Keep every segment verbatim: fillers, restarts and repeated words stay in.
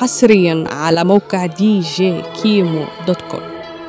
حصريا على موقع دي جي كيمو دوت كوم.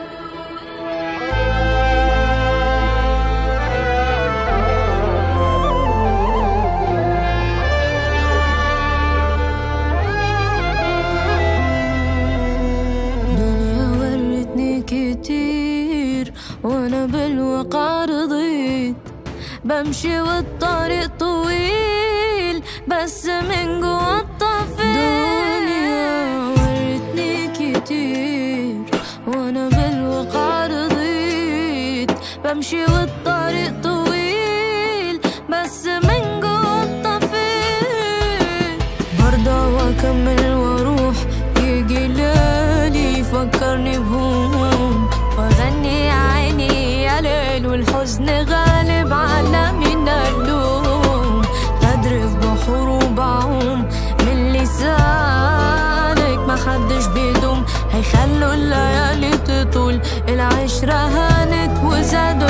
دنيا ورتني كتير وانا بالواقع رضيت، بمشي والطريق طويل بس من جوا الطفيل. دنيا ورتني كتير وانا بالواقع رضيت، بمشي والطريق طويل بس من جوا الطفيل. برضى واكمل واروح، يجي ليالي يفكرني بهموم، واغني يا عيني يا ليل والحزن غالب على من اللوم. غدر في بحور وبعوم من لسانك محدش بيدوم، هيخلوا الليالي تطول العشرة هانت وزادوا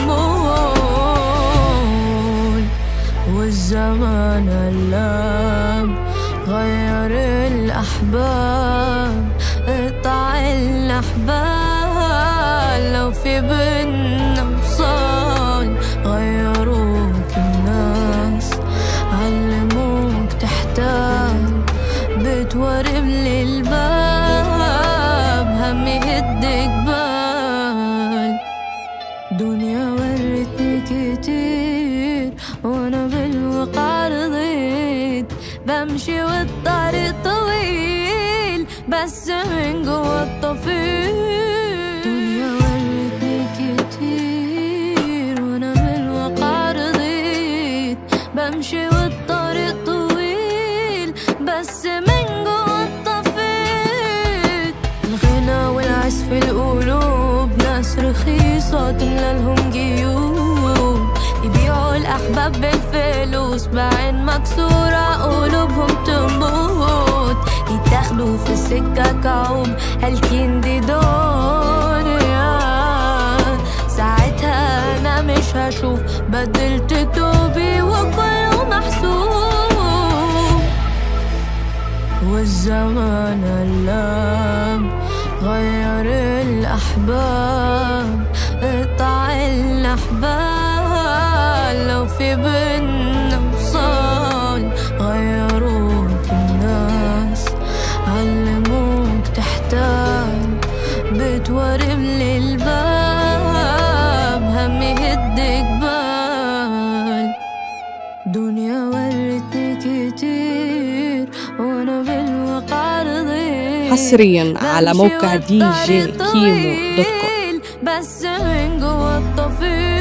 الحمول. والزمان اللام غير الأحباب، اقطع الأحبال لو في بينا وصال. غيروك الناس علموك تحتاج، بتورب للباب هم يهد جبال. دنيا ورتني كتير وانا بالواقع رضيت، بمشي والطريق طويل بس من جوا الطفيل. دنيا ورتني كتير وانا بالواقع رضيت، بمشي والطريق طويل بس من جوا الطفيل. الغنى والعزف في القلوب، ناس رخيصة تملى لهم جيوب، يبيعوا الأحباب بالفلوس بعين مكسورة قلوبهم تموت. يتاخدوا في السكة كعوب هالكين دي دنيا، ساعتها أنا مش هشوف، بدلت توبي وكله محسوب. والزمان اللام غير الأحباب، اقطع الأحبال لو في بينا وصال. غيروك الناس علموك تحتاج، بتورب للباب هم يهد جبال. دنيا ورتني كتير وانا بالواقع رضيت، حصريا على موقع دي جي كيمو دوت كوم. بس من جوا الطفيل.